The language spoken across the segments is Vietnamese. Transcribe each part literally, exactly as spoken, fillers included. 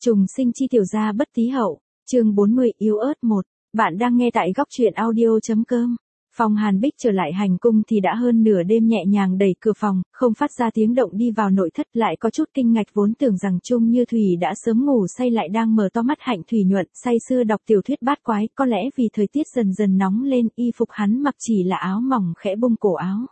Trùng sinh chi tiểu gia bất tí hậu, chương bốn mươi yếu ớt một. Bạn đang nghe tại góc truyện audio.com. Phong Hàn Bích trở lại hành cung thì đã hơn nửa đêm, nhẹ nhàng đẩy cửa phòng, không phát ra tiếng động đi vào nội thất, lại có chút kinh ngạc, vốn tưởng rằng Trung Như Thủy đã sớm ngủ say lại đang mở to mắt hạnh thủy nhuận, say sưa đọc tiểu thuyết bát quái, có lẽ vì thời tiết dần dần nóng lên, y phục hắn mặc chỉ là áo mỏng khẽ bung cổ áo.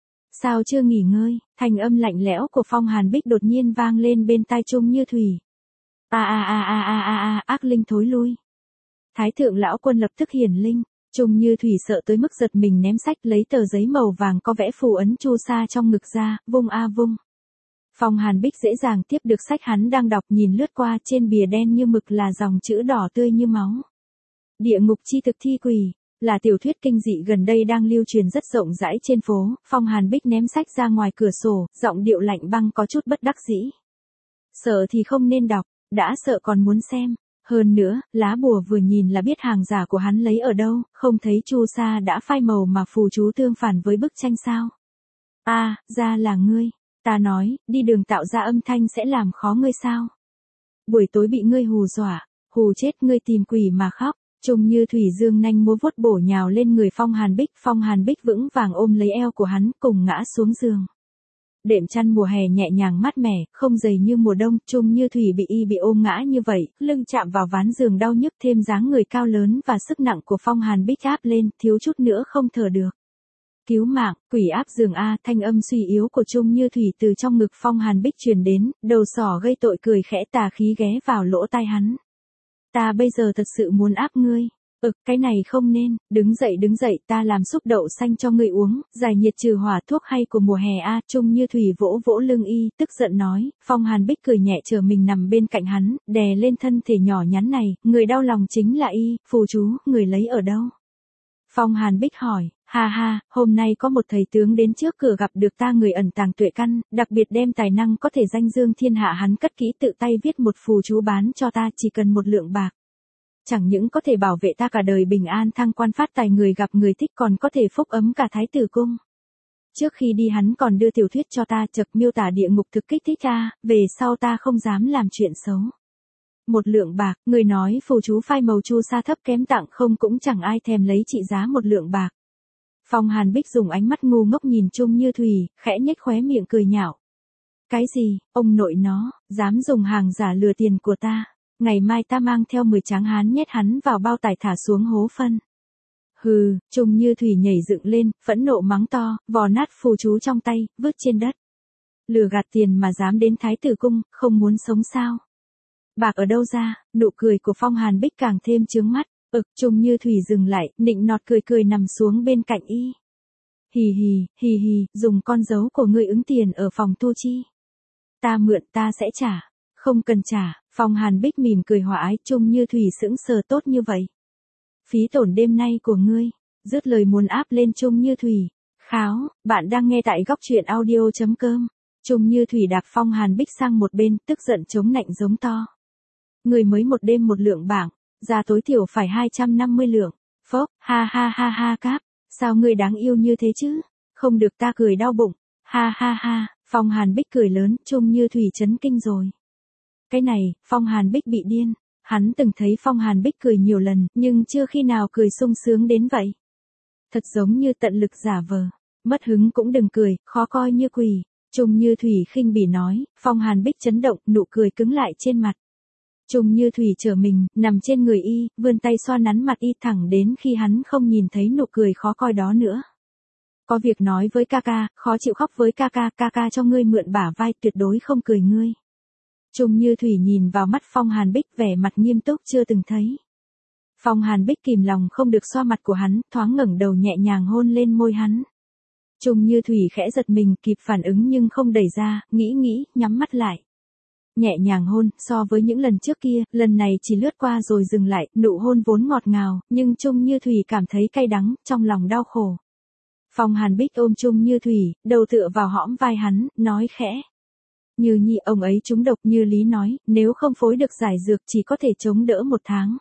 Sao chưa nghỉ ngơi? Thanh âm lạnh lẽo của Phong Hàn Bích đột nhiên vang lên bên tai Trung Như Thủy. A a a a a a a, ác linh thối lui. Thái thượng lão quân lập tức hiển linh. Trung Như Thủy sợ tới mức giật mình, ném sách, lấy tờ giấy màu vàng có vẽ phù ấn chu sa trong ngực ra, vung a vung. Phong Hàn Bích dễ dàng tiếp được sách hắn đang đọc, nhìn lướt qua, trên bìa đen như mực là dòng chữ đỏ tươi như máu. Địa ngục chi thực thi quỷ, là tiểu thuyết kinh dị gần đây đang lưu truyền rất rộng rãi trên phố. Phong Hàn Bích ném sách ra ngoài cửa sổ, giọng điệu lạnh băng có chút bất đắc dĩ. Sợ thì không nên đọc, đã sợ còn muốn xem. Hơn nữa, lá bùa vừa nhìn là biết hàng giả của hắn lấy ở đâu, không thấy chu sa đã phai màu mà phù chú tương phản với bức tranh sao? A, à, ra là ngươi. Ta nói, đi đường tạo ra âm thanh sẽ làm khó ngươi sao? Buổi tối bị ngươi hù dọa, hù chết ngươi tìm quỷ mà khóc. Trung Như Thủy dương nanh múa vuốt bổ nhào lên người Phong Hàn Bích, Phong Hàn Bích vững vàng ôm lấy eo của hắn, cùng ngã xuống giường. Đệm chăn mùa hè nhẹ nhàng mát mẻ, không dày như mùa đông. Trung Như Thủy bị y bị ôm ngã như vậy, lưng chạm vào ván giường đau nhức, thêm dáng người cao lớn và sức nặng của Phong Hàn Bích áp lên, thiếu chút nữa không thở được. Cứu mạng, quỷ áp giường a, thanh âm suy yếu của Trung Như Thủy từ trong ngực Phong Hàn Bích truyền đến, đầu sỏ gây tội cười khẽ tà khí ghé vào lỗ tai hắn. Ta bây giờ thật sự muốn áp ngươi. Ực, cái này không nên, đứng dậy đứng dậy, ta làm súp đậu xanh cho ngươi uống, giải nhiệt trừ hỏa thuốc hay của mùa hè a. Trung Như Thủy vỗ vỗ lưng y, tức giận nói. Phong Hàn Bích cười nhẹ, chờ mình nằm bên cạnh hắn, đè lên thân thể nhỏ nhắn này, người đau lòng chính là y, phù chú, người lấy ở đâu? Phong Hàn Bích hỏi. Ha ha, hôm nay có một thầy tướng đến trước cửa gặp được ta, người ẩn tàng tuệ căn, đặc biệt đem tài năng có thể danh dương thiên hạ hắn cất kỹ, tự tay viết một phù chú bán cho ta, chỉ cần một lượng bạc. Chẳng những có thể bảo vệ ta cả đời bình an thăng quan phát tài, người gặp người thích, còn có thể phúc ấm cả thái tử cung. Trước khi đi hắn còn đưa tiểu thuyết cho ta, chật miêu tả địa ngục thực kích thích ta, về sau ta không dám làm chuyện xấu. Một lượng bạc, người nói phù chú phai màu chu sa thấp kém tặng không cũng chẳng ai thèm lấy, trị giá một lượng bạc. Phong Hàn Bích dùng ánh mắt ngu ngốc nhìn Trung Như Thủy, khẽ nhếch khóe miệng cười nhạo. Cái gì, ông nội nó, dám dùng hàng giả lừa tiền của ta. Ngày mai ta mang theo mười tráng hán nhét hắn vào bao tải thả xuống hố phân. Hừ, Trung Như Thủy nhảy dựng lên, phẫn nộ mắng to, vò nát phù chú trong tay, vứt trên đất. Lừa gạt tiền mà dám đến thái tử cung, không muốn sống sao? Bạc ở đâu ra? Nụ cười của Phong Hàn Bích càng thêm chướng mắt. Ực, Trung Như Thủy dừng lại, nịnh nọt cười cười nằm xuống bên cạnh y. Hì hì, hì hì, dùng con dấu của ngươi ứng tiền ở phòng thu chi. Ta mượn, ta sẽ trả. Không cần trả. Phong Hàn Bích mỉm cười hòa ái. Trung Như Thủy sững sờ, tốt như vậy. Phí tổn đêm nay của ngươi. Dứt lời muốn áp lên Trung Như Thủy. Kháo, bạn đang nghe tại góc truyện audio.com. Trung Như Thủy đạp Phong Hàn Bích sang một bên, tức giận chống nạnh giống to. Người mới một đêm một lượng bảng, giá tối thiểu phải hai trăm năm mươi lượng. Phốc, ha ha ha ha cáp, sao ngươi đáng yêu như thế chứ? Không được, ta cười đau bụng. Ha ha ha, Phong Hàn Bích cười lớn, Trung Như Thủy chấn kinh rồi. Cái này, Phong Hàn Bích bị điên. Hắn từng thấy Phong Hàn Bích cười nhiều lần, nhưng chưa khi nào cười sung sướng đến vậy. Thật giống như tận lực giả vờ. Mất hứng cũng đừng cười, khó coi như quỷ. Trung Như Thủy khinh bỉ nói. Phong Hàn Bích chấn động, nụ cười cứng lại trên mặt. Trung Như Thủy trở mình, nằm trên người y, vươn tay xoa nắn mặt y thẳng đến khi hắn không nhìn thấy nụ cười khó coi đó nữa. Có việc nói với ca ca, khó chịu khóc với ca ca, ca ca cho ngươi mượn bả vai, tuyệt đối không cười ngươi. Trung Như Thủy nhìn vào mắt Phong Hàn Bích, vẻ mặt nghiêm túc chưa từng thấy. Phong Hàn Bích kìm lòng không được xoa mặt của hắn, thoáng ngẩng đầu nhẹ nhàng hôn lên môi hắn. Trung Như Thủy khẽ giật mình, kịp phản ứng nhưng không đẩy ra, nghĩ nghĩ, nhắm mắt lại. Nhẹ nhàng hôn, so với những lần trước kia, lần này chỉ lướt qua rồi dừng lại, nụ hôn vốn ngọt ngào, nhưng Trung Như Thủy cảm thấy cay đắng, trong lòng đau khổ. Phong Hàn Bích ôm Trung Như Thủy, đầu tựa vào hõm vai hắn, nói khẽ. Như Nhi, ông ấy trúng độc, như Lý nói, nếu không phối được giải dược chỉ có thể chống đỡ một tháng.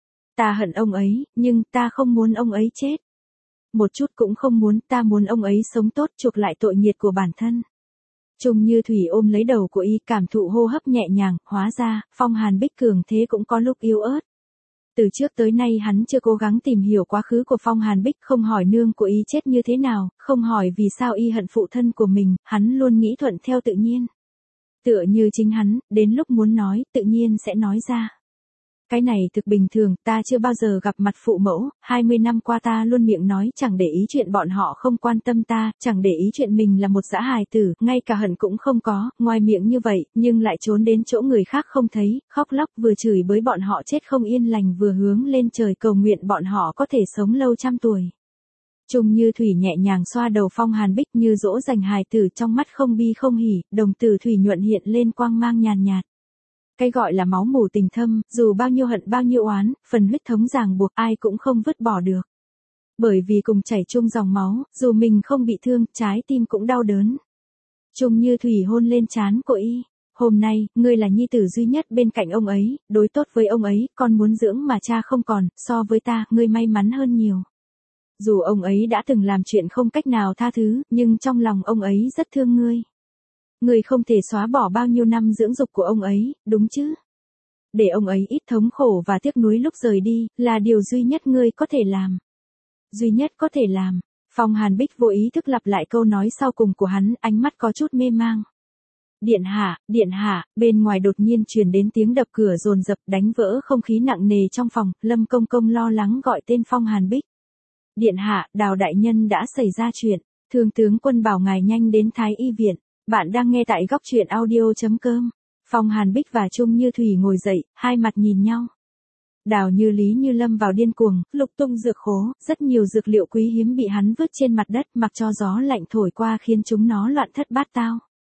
Ta hận ông ấy, nhưng ta không muốn ông ấy chết. Một chút cũng không muốn, ta muốn ông ấy sống tốt, chuộc lại tội nghiệt của bản thân. Trung Như Thủy ôm lấy đầu của y, cảm thụ hô hấp nhẹ nhàng, hóa ra, Phong Hàn Bích cường thế cũng có lúc yếu ớt. Từ trước tới nay hắn chưa cố gắng tìm hiểu quá khứ của Phong Hàn Bích, không hỏi nương của y chết như thế nào, không hỏi vì sao y hận phụ thân của mình, hắn luôn nghĩ thuận theo tự nhiên. Tựa như chính hắn, đến lúc muốn nói, tự nhiên sẽ nói ra. Cái này thực bình thường, ta chưa bao giờ gặp mặt phụ mẫu, hai mươi năm qua ta luôn miệng nói chẳng để ý chuyện bọn họ không quan tâm ta, chẳng để ý chuyện mình là một dã hài tử, ngay cả hận cũng không có, ngoài miệng như vậy, nhưng lại trốn đến chỗ người khác không thấy, khóc lóc vừa chửi bới bọn họ chết không yên lành vừa hướng lên trời cầu nguyện bọn họ có thể sống lâu trăm tuổi. Trung Như Thủy nhẹ nhàng xoa đầu Phong Hàn Bích như dỗ dành hài tử, trong mắt không bi không hỉ, đồng tử thủy nhuận hiện lên quang mang nhàn nhạt. Cái gọi là máu mủ tình thâm, dù bao nhiêu hận bao nhiêu oán, phần huyết thống ràng buộc ai cũng không vứt bỏ được. Bởi vì cùng chảy chung dòng máu, dù mình không bị thương, trái tim cũng đau đớn. Trung Như Thủy hôn lên trán của y. Hôm nay, ngươi là nhi tử duy nhất bên cạnh ông ấy, đối tốt với ông ấy, con muốn dưỡng mà cha không còn, so với ta, ngươi may mắn hơn nhiều. Dù ông ấy đã từng làm chuyện không cách nào tha thứ, nhưng trong lòng ông ấy rất thương ngươi. Ngươi không thể xóa bỏ bao nhiêu năm dưỡng dục của ông ấy, đúng chứ? Để ông ấy ít thống khổ và tiếc nuối lúc rời đi, là điều duy nhất ngươi có thể làm. Duy nhất có thể làm. Phong Hàn Bích vô ý thức lặp lại câu nói sau cùng của hắn, ánh mắt có chút mê mang. Điện hạ, điện hạ, bên ngoài đột nhiên truyền đến tiếng đập cửa dồn dập đánh vỡ không khí nặng nề trong phòng, Lâm Công Công lo lắng gọi tên Phong Hàn Bích. Điện hạ, Đào đại nhân đã xảy ra chuyện, Thương tướng quân bảo ngài nhanh đến Thái Y viện. Bạn đang nghe tại góc truyện audio chấm com. Phong Hàn Bích và Trung Như Thủy ngồi dậy, hai mặt nhìn nhau. Đào Như Lý như lâm vào điên cuồng, lục tung dược khố, rất nhiều dược liệu quý hiếm bị hắn vứt trên mặt đất, mặc cho gió lạnh thổi qua khiến chúng nó loạn thất bát tao.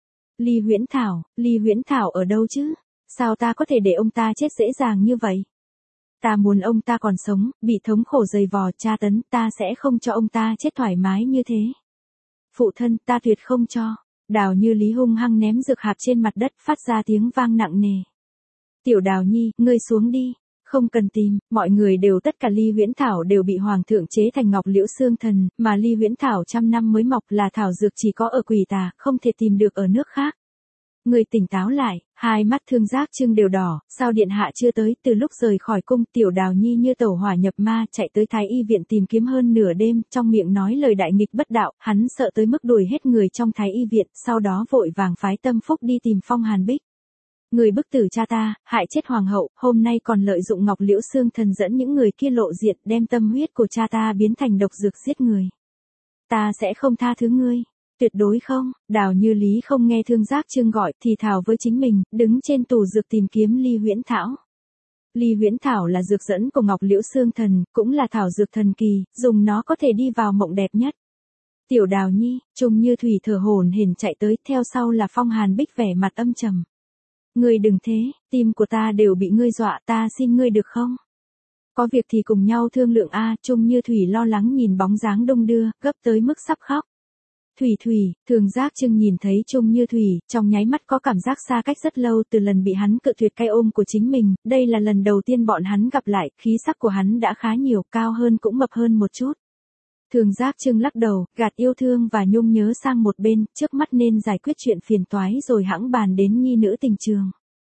Ly Huyễn Thảo, Ly Huyễn Thảo ở đâu chứ? Sao ta có thể để ông ta chết dễ dàng như vậy? Ta muốn ông ta còn sống, bị thống khổ dày vò tra tấn, ta sẽ không cho ông ta chết thoải mái như thế. Phụ thân, ta tuyệt không cho. Đào Như Lý hung hăng ném dược hạt trên mặt đất, phát ra tiếng vang nặng nề. Tiểu Đào Nhi, ngươi xuống đi. Không cần tìm, mọi người đều tất cả Ly Huyễn Thảo đều bị hoàng thượng chế thành ngọc liễu xương thần, mà Ly Huyễn Thảo trăm năm mới mọc là thảo dược chỉ có ở Quỷ Tà, không thể tìm được ở nước khác. Người tỉnh táo lại, hai mắt Thương Giác Trưng đều đỏ, sao điện hạ chưa tới, từ lúc rời khỏi cung, Tiểu Đào Nhi như tẩu hỏa nhập ma, chạy tới Thái Y viện tìm kiếm hơn nửa đêm, trong miệng nói lời đại nghịch bất đạo, hắn sợ tới mức đuổi hết người trong Thái Y viện, sau đó vội vàng phái Tâm Phúc đi tìm Phong Hàn Bích. Người bức tử cha ta, hại chết hoàng hậu, hôm nay còn lợi dụng ngọc liễu xương thần dẫn những người kia lộ diện, đem tâm huyết của cha ta biến thành độc dược giết người. Ta sẽ không tha thứ ngươi. Tuyệt đối không. Đào Như Lý không nghe Thương Giác Trưng gọi, thì thào với chính mình, đứng trên tủ dược tìm kiếm Ly Huyễn Thảo. Ly Huyễn Thảo là dược dẫn của ngọc liễu xương thần, cũng là thảo dược thần kỳ, dùng nó có thể đi vào mộng đẹp nhất. Tiểu Đào Nhi, Trung Như Thủy thở hổn hển chạy tới, theo sau là Phong Hàn Bích vẻ mặt âm trầm. Ngươi đừng thế, tim của ta đều bị ngươi dọa, ta xin ngươi được không? Có việc thì cùng nhau thương lượng a. Trung Như Thủy lo lắng nhìn bóng dáng đung đưa, gấp tới mức sắp khóc. Thủy Thủy, Thương Giác Trưng nhìn thấy Trung Như Thủy, trong nháy mắt có cảm giác xa cách rất lâu từ lần bị hắn cự tuyệt cái ôm của chính mình, đây là lần đầu tiên bọn hắn gặp lại, khí sắc của hắn đã khá nhiều, cao hơn cũng mập hơn một chút. Thương Giác Trưng lắc đầu, gạt yêu thương và nhung nhớ sang một bên, trước mắt nên giải quyết chuyện phiền toái rồi hẵng bàn đến nhi nữ tình trường.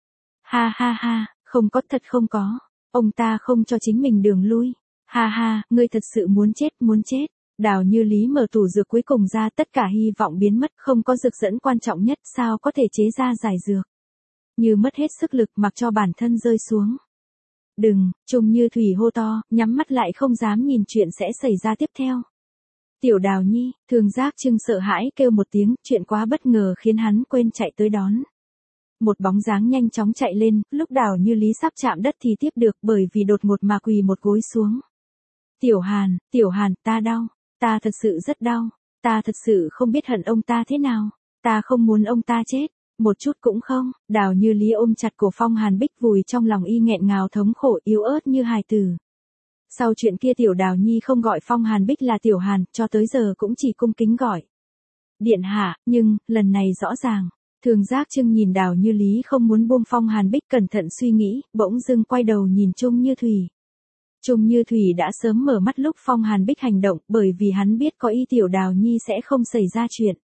Ha ha ha, không có, thật không có. Ông ta không cho chính mình đường lui. Ha ha, ngươi thật sự muốn chết, muốn chết. Đào Như Lý mở tủ dược cuối cùng ra, tất cả hy vọng biến mất, không có dược dẫn quan trọng nhất, sao có thể chế ra giải dược. Như mất hết sức lực, mặc cho bản thân rơi xuống. Đừng, Trung Như Thủy hô to, nhắm mắt lại không dám nhìn chuyện sẽ xảy ra tiếp theo. Tiểu Đào Nhi, Thương Giác Trưng sợ hãi kêu một tiếng, chuyện quá bất ngờ khiến hắn quên chạy tới đón. Một bóng dáng nhanh chóng chạy lên, lúc Đào Như Lý sắp chạm đất thì tiếp được, bởi vì đột ngột mà quỳ một gối xuống. Tiểu Hàn, Tiểu Hàn, ta đau, ta thật sự rất đau, ta thật sự không biết hận ông ta thế nào, ta không muốn ông ta chết, một chút cũng không. Đào Như Lý ôm chặt cổ Phong Hàn Bích vùi trong lòng y nghẹn ngào thống khổ yếu ớt như hài tử. Sau chuyện kia Tiểu Đào Nhi không gọi Phong Hàn Bích là Tiểu Hàn, cho tới giờ cũng chỉ cung kính gọi điện hạ, nhưng, lần này rõ ràng. Thương Giác Trưng nhìn Đào Như Lý không muốn buông Phong Hàn Bích, cẩn thận suy nghĩ, bỗng dưng quay đầu nhìn Trung Như Thủy. Trung Như Thủy đã sớm mở mắt lúc Phong Hàn Bích hành động, bởi vì hắn biết có y Tiểu Đào Nhi sẽ không xảy ra chuyện.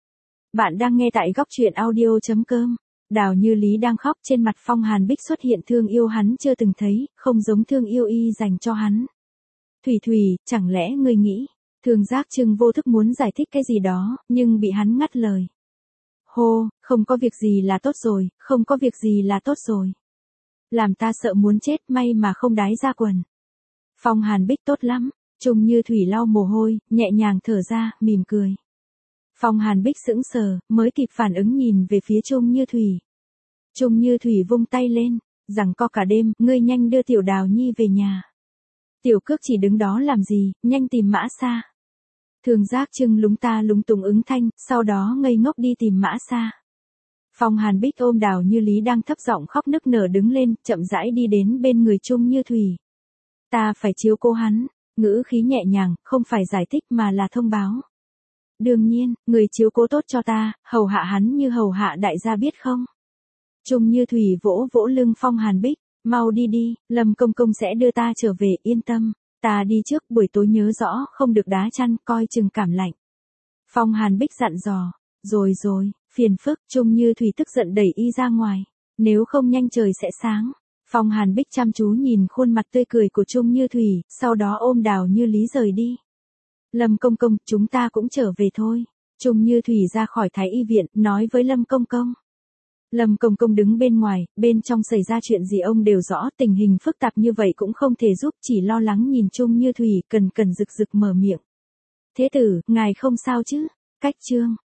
Bạn đang nghe tại góc truyện audio.com. Đào Như Lý đang khóc, trên mặt Phong Hàn Bích xuất hiện thương yêu hắn chưa từng thấy, không giống thương yêu y dành cho hắn. Thủy Thủy, chẳng lẽ ngươi nghĩ? Thường Giác Trưng vô thức muốn giải thích cái gì đó, nhưng bị hắn ngắt lời. Hô, không có việc gì là tốt rồi, không có việc gì là tốt rồi. Làm ta sợ muốn chết, may mà không đái ra quần. Phong Hàn Bích tốt lắm. Trung Như Thủy lau mồ hôi, nhẹ nhàng thở ra, mỉm cười. Phong Hàn Bích sững sờ, mới kịp phản ứng nhìn về phía Trung Như Thủy. Trung Như Thủy vung tay lên, rằng co cả đêm, ngươi nhanh đưa Tiểu Đào Nhi về nhà. Tiểu Cước chỉ đứng đó làm gì, nhanh tìm Mã Sa. Thường Giác Trưng lúng ta lúng túng ứng thanh, sau đó ngây ngốc đi tìm Mã Sa. Phong Hàn Bích ôm Đào Như Lý đang thấp giọng khóc nức nở đứng lên, chậm rãi đi đến bên người Trung Như Thủy. Ta phải chiếu cố hắn, ngữ khí nhẹ nhàng, không phải giải thích mà là thông báo. Đương nhiên, người chiếu cố tốt cho ta, hầu hạ hắn như hầu hạ đại gia biết không? Trung Như Thủy vỗ vỗ lưng Phong Hàn Bích, mau đi đi, Lâm Công Công sẽ đưa ta trở về, yên tâm, ta đi trước, buổi tối nhớ rõ, không được đá chăn, coi chừng cảm lạnh. Phong Hàn Bích dặn dò, rồi rồi, phiền phức, Trung Như Thủy tức giận đẩy y ra ngoài, nếu không nhanh trời sẽ sáng. Phong Hàn Bích chăm chú nhìn khuôn mặt tươi cười của Trung Như Thủy, sau đó ôm Đào Như Lý rời đi. Lâm Công Công, chúng ta cũng trở về thôi. Trung Như Thủy ra khỏi Thái Y viện, nói với Lâm Công Công. Lâm Công Công đứng bên ngoài, bên trong xảy ra chuyện gì ông đều rõ, tình hình phức tạp như vậy cũng không thể giúp, chỉ lo lắng nhìn Trung Như Thủy, cần cần rực rực mở miệng. Thế tử, ngài không sao chứ? Cách chương.